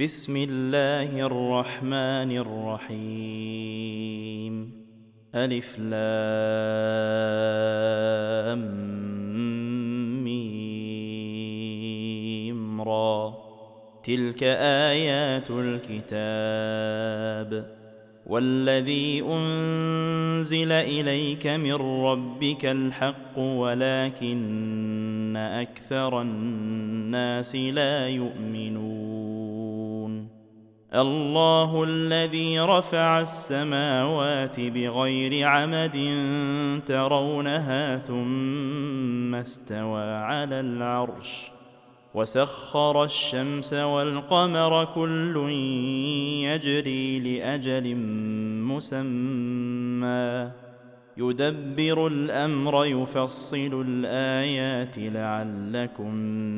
بسم الله الرحمن الرحيم. ألف لام ميم را. تلك آيات الكتاب والذي أنزل إليك من ربك الحق ولكن أكثر الناس لا يؤمنون. الله الذي رفع السماوات بغير عمد ترونها ثم استوى على العرش وسخر الشمس والقمر كل يجري لأجل مسمى يدبر الأمر يفصل الآيات لعلكم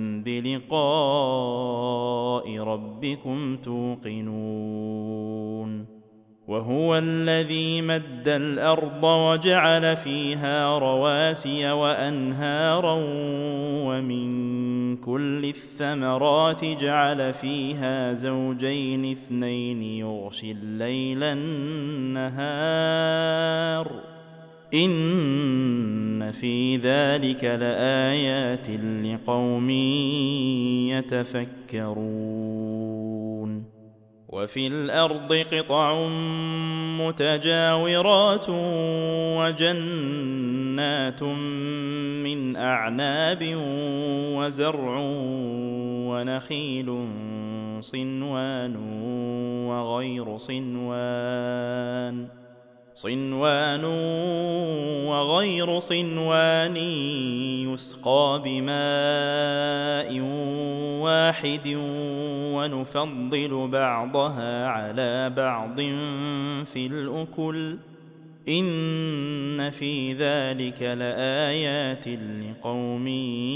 بلقاء ربكم توقنون. وهو الذي مد الأرض وجعل فيها رواسي وأنهارا ومن كل الثمرات جعل فيها زوجين اثنين يغشي الليل النهار إن في ذلك لآيات لقوم يتفكرون. وفي الأرض قطع متجاورات وجنات من أعناب وزرع ونخيل صنوان وغير صنوان يسقى بماء واحد ونفضل بعضها على بعض في الأكل إن في ذلك لآيات لقوم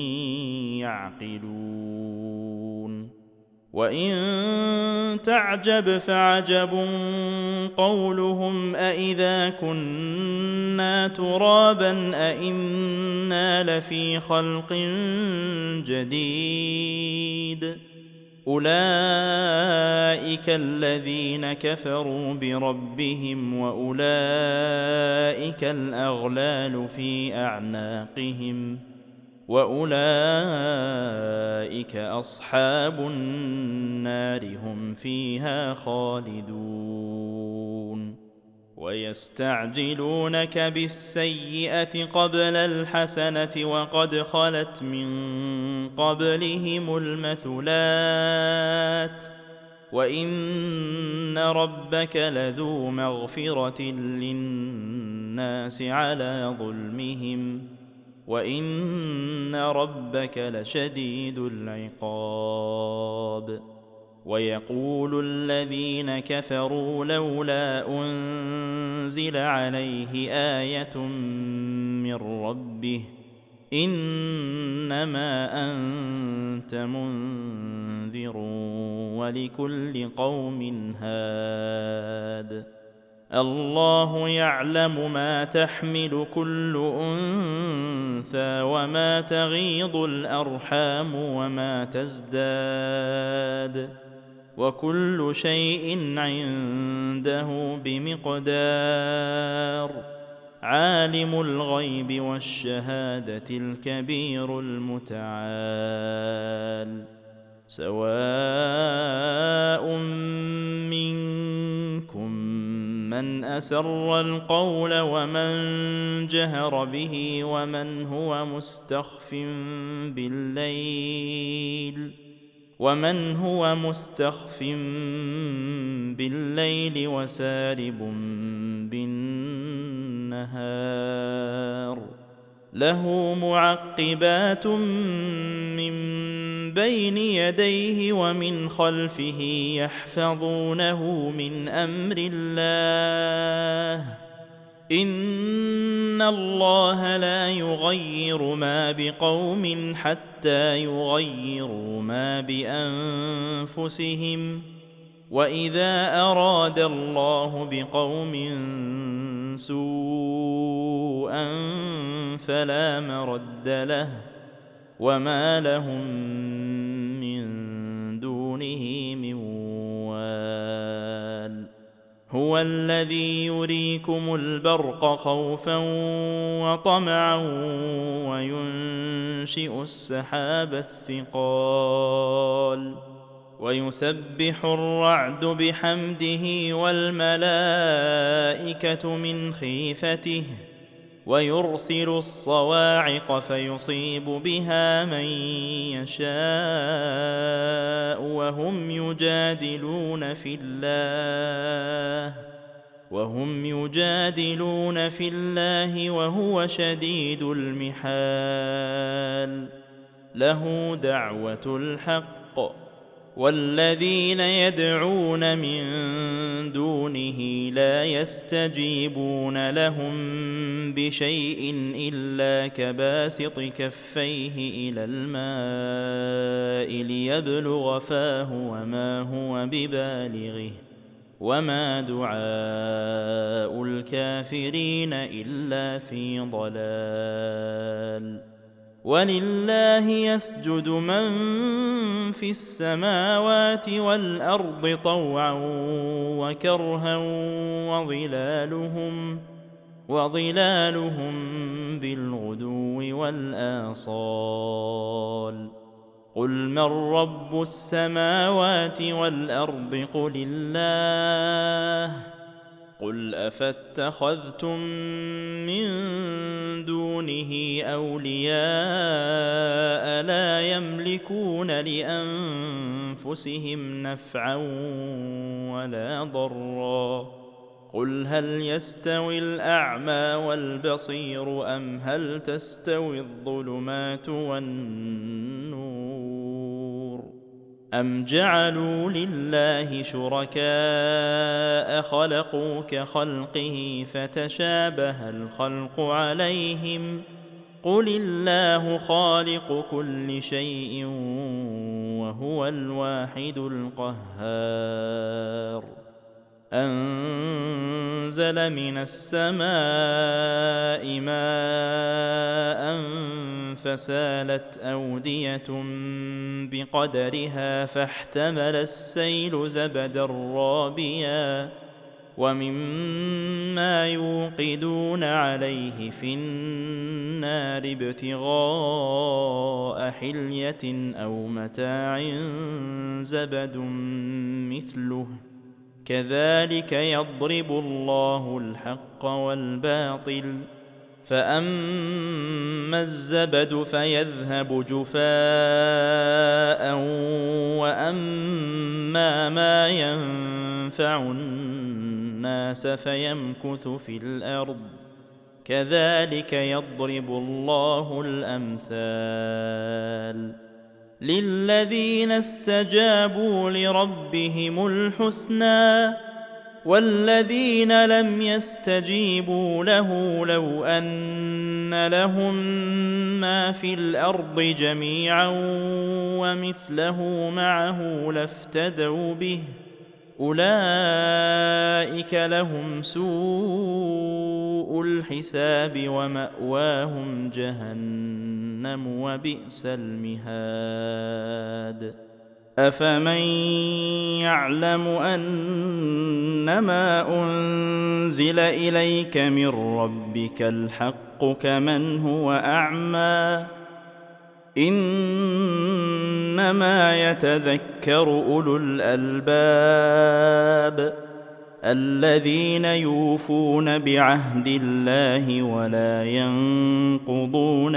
يعقلون. وإن تعجب فعجب قولهم أإذا كنا ترابا أإنا لفي خلق جديد أولئك الذين كفروا بربهم وأولئك الأغلال في أعناقهم وأولئك أصحاب النار هم فيها خالدون. ويستعجلونك بالسيئة قبل الحسنة وقد خلت من قبلهم المثلات وإن ربك لذو مغفرة للناس على ظلمهم وإن ربك لشديد العقاب. ويقول الذين كفروا لولا أنزل عليه آية من ربه إنما أنت منذر ولكل قوم هاد. الله يعلم ما تحمل كل أنثى وما تغيض الأرحام وما تزداد وكل شيء عنده بمقدار. عالم الغيب والشهادة الكبير المتعال. سواء منكم من أسر القول ومن جهر به ومن هو مستخف بالليل وسارب بالنهار. له معقبات من بين يديه ومن خلفه يحفظونه من أمر الله إن الله لا يغير ما بقوم حتى يغيروا ما بأنفسهم وإذا أراد الله بقوم سوءا فلا مرد له وما لهم من دونه من هو الذي يريكم البرق خوفا وطمعا وينشئ السحاب الثقال ويسبح الرعد بحمده والملائكة من خيفته ويرسل الصواعق فيصيب بها من يشاء وهم يجادلون في الله وهو شديد المحال له دعوة الحق والذين يدعون من دونه لا يستجيبون لهم بشيء إلا كباسط كفيه إلى الماء ليبلغ فاه وما هو ببالغه وما دعاء الكافرين إلا في ضلال ولله يسجد من في السماوات والأرض طوعا وكرها وظلالهم بالغدو والآصال قل من رب السماوات والأرض قل الله قل أفاتخذتم من دونه أولياء لا يملكون لأنفسهم نفعا ولا ضرا قل هل يستوي الأعمى والبصير أم هل تستوي الظلمات والنور أم جعلوا لله شركاء خلقوا كخلقه فتشابه الخلق عليهم قل الله خالق كل شيء وهو الواحد القهار أنزل من السماء ماء فسالت أودية بقدرها فاحتمل السيل زبدا رابيا ومما يوقدون عليه في النار ابتغاء حلية أو متاع زبد مثله كذلك يضرب الله الحق والباطل فأما الزبد فيذهب جفاء وأما ما ينفع الناس فيمكث في الأرض كذلك يضرب الله الأمثال للذين استجابوا لربهم الحسنى والذين لم يستجيبوا له لو أن لهم ما في الأرض جميعا ومثله معه لافتدوا به أولئك لهم سوء الحساب ومأواهم جهنم وبئس المهاد أفمن يعلم أنما أنزل إليك من ربك الحق كمن هو أعمى إنما يتذكر أولو الألباب الذين يوفون بعهد الله ولا ينقضون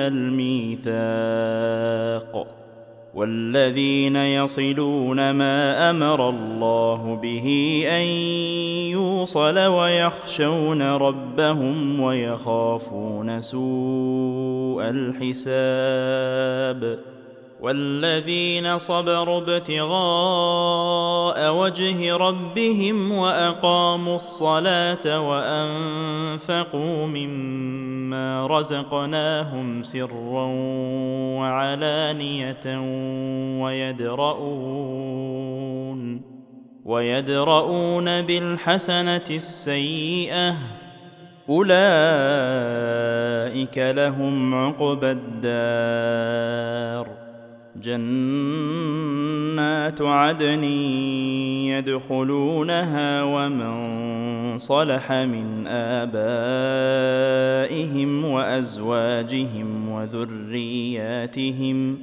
الميثاق والذين يصلون ما أمر الله به أن يوصل ويخشون ربهم ويخافون سوء الحساب والذين صبروا ابتغاء وجه ربهم وأقاموا الصلاة وأنفقوا مما رزقناهم سرا وعلانية ويدرؤون بالحسنة السيئة أولئك لهم عقبى الدار جنات عدن يدخلونها ومن صلح من آبائهم وأزواجهم وذرياتهم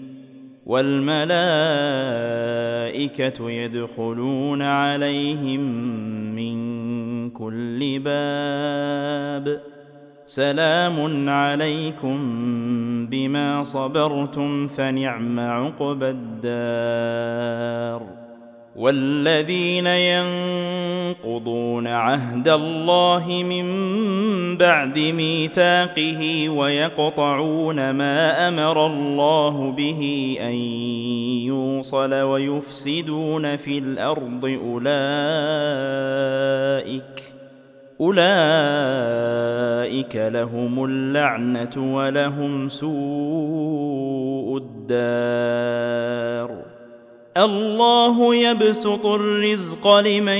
والملائكة يدخلون عليهم من كل باب سلام عليكم بما صبرتم فنعم عقبى الدار. والذين ينقضون عهد الله من بعد ميثاقه ويقطعون ما أمر الله به أن يوصل ويفسدون في الأرض أولئك لهم اللعنة ولهم سوء الدار. الله يبسط الرزق لمن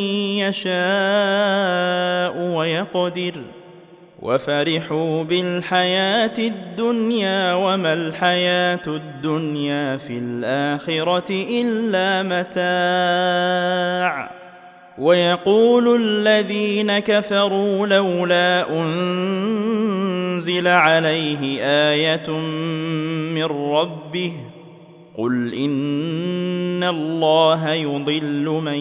يشاء ويقدر وفرحوا بالحياة الدنيا وما الحياة الدنيا في الآخرة إلا متاع. ويقول الذين كفروا لولا أنزل عليه آية من ربه قل إن الله يضل من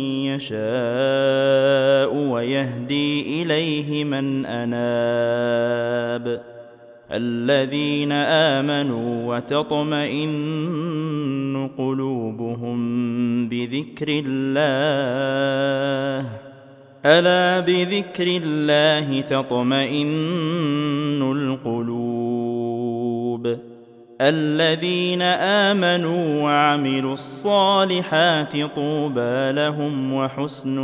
يشاء ويهدي إليه من أناب. الذين آمنوا وتطمئن قلوبهم بذكر الله ألا بذكر الله تطمئن القلوب. الذين آمنوا وعملوا الصالحات طوبى لهم وحسن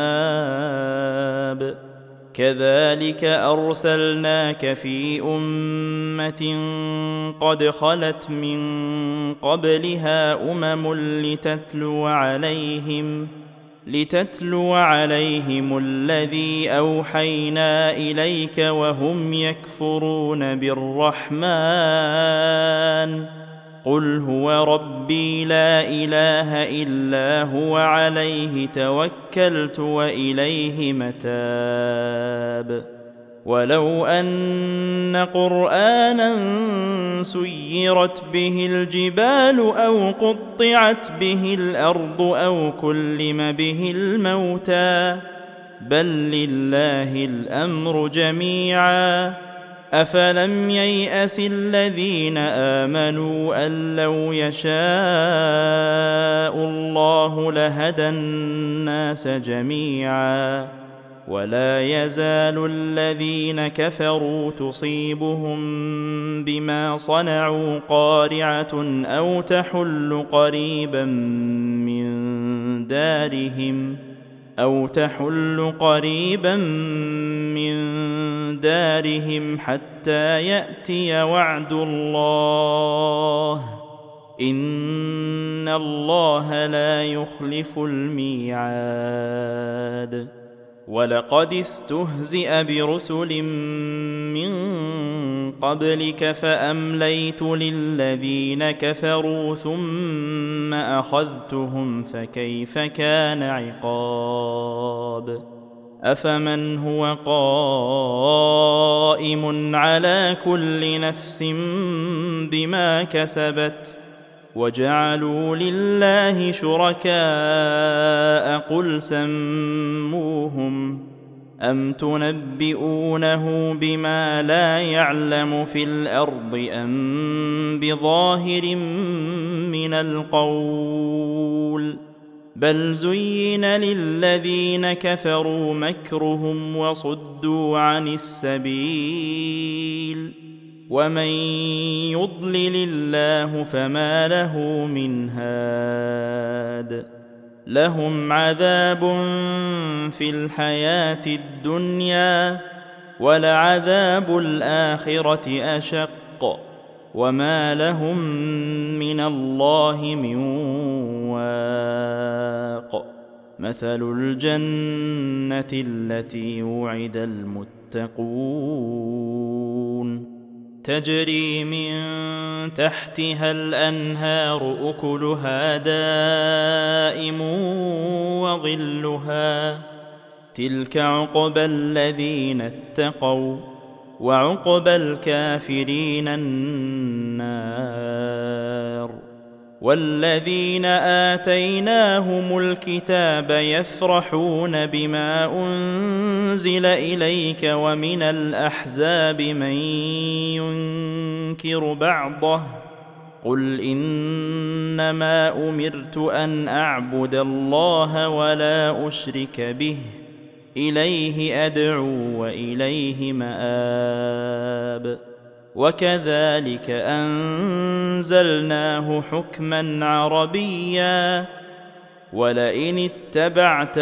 مآب. كذلك أرسلناك في أمة قد خلت من قبلها أمم لتتلو عليهم الذي أوحينا إليك وهم يكفرون بالرحمن قل هو ربي لا إله إلا هو عليه توكلت وإليه متاب. ولو أن قرآنا سيرت به الجبال أو قطعت به الأرض أو كلم به الموتى بل لله الأمر جميعا أفلم ييأس الذين آمنوا أن لو يشاء الله لهدى الناس جميعا ولا يزال الذين كفروا تصيبهم بما صنعوا قارعة أو تحل قريبا من دارهم حتى يأتي وعد الله إن الله لا يخلف الميعاد. ولقد استهزئ برسل من قبلك فأمليت للذين كفروا ثم أخذتهم فكيف كان عقاب. أفمن هو قائم على كل نفس بما كسبت وجعلوا لله شركاء قل سموهم أم تنبئونه بما لا يعلم في الأرض أم بظاهر من القول بل زين للذين كفروا مكرهم وصدوا عن السبيل ومن يضلل الله فما له من هاد. لهم عذاب في الحياة الدنيا ولعذاب الآخرة أشق وما لهم من الله من واق. مثل الجنة التي وعد المتقون تجري من تحتها الأنهار أكلها دائم وظلها تلك عقبى الذين اتقوا وعقبى الكافرين النار. والذين آتيناهم الكتاب يفرحون بما أنزل إليك ومن الأحزاب من ينكر بعضه قل إنما أمرت أن أعبد الله ولا أشرك به إليه أدعو وإليه مآب. وكذلك أنزلناه حكما عربيا ولئن اتبعت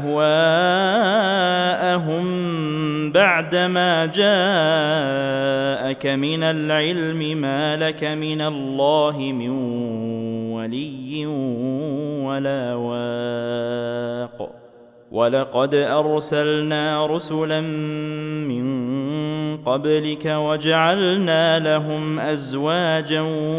أهواءهم بعدما جاءك من العلم ما لك من الله من ولي ولا واق. ولقد أرسلنا رسلا من قبلك وجعلنا لهم أزواجا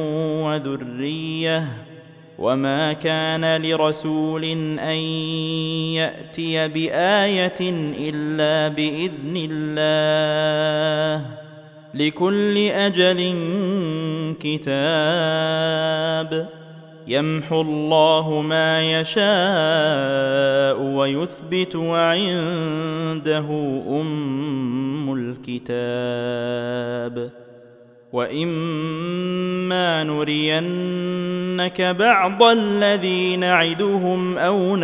وذرية وما كان لرسول أن يأتي بآية إلا بإذن الله لكل أجل كتاب يمحو الله ما يشاء ويثبت وعنده أم الكتاب. وإما نرينك بعض الذي نعدهم أو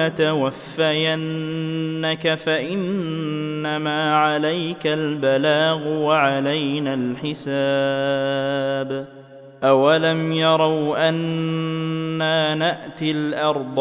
نتوفينك فإنما عليك البلاغ وعلينا الحساب. أولم يروا أنا نأتي الأرض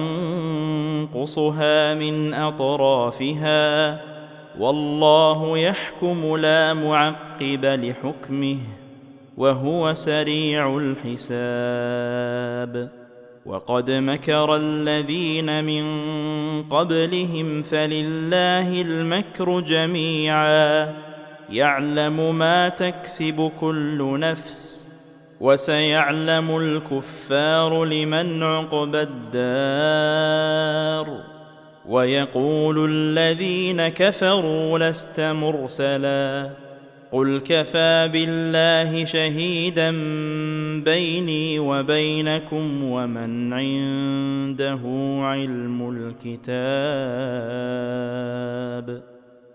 ننقصها من أطرافها والله يحكم لا معقب لحكمه وهو سريع الحساب. وقد مكر الذين من قبلهم فلله المكر جميعا يعلم ما تكسب كل نفس وسيعلم الكفار لمن عقبى الدار. ويقول الذين كفروا لست مرسلا قل كفى بالله شهيدا بيني وبينكم ومن عنده علم الكتاب.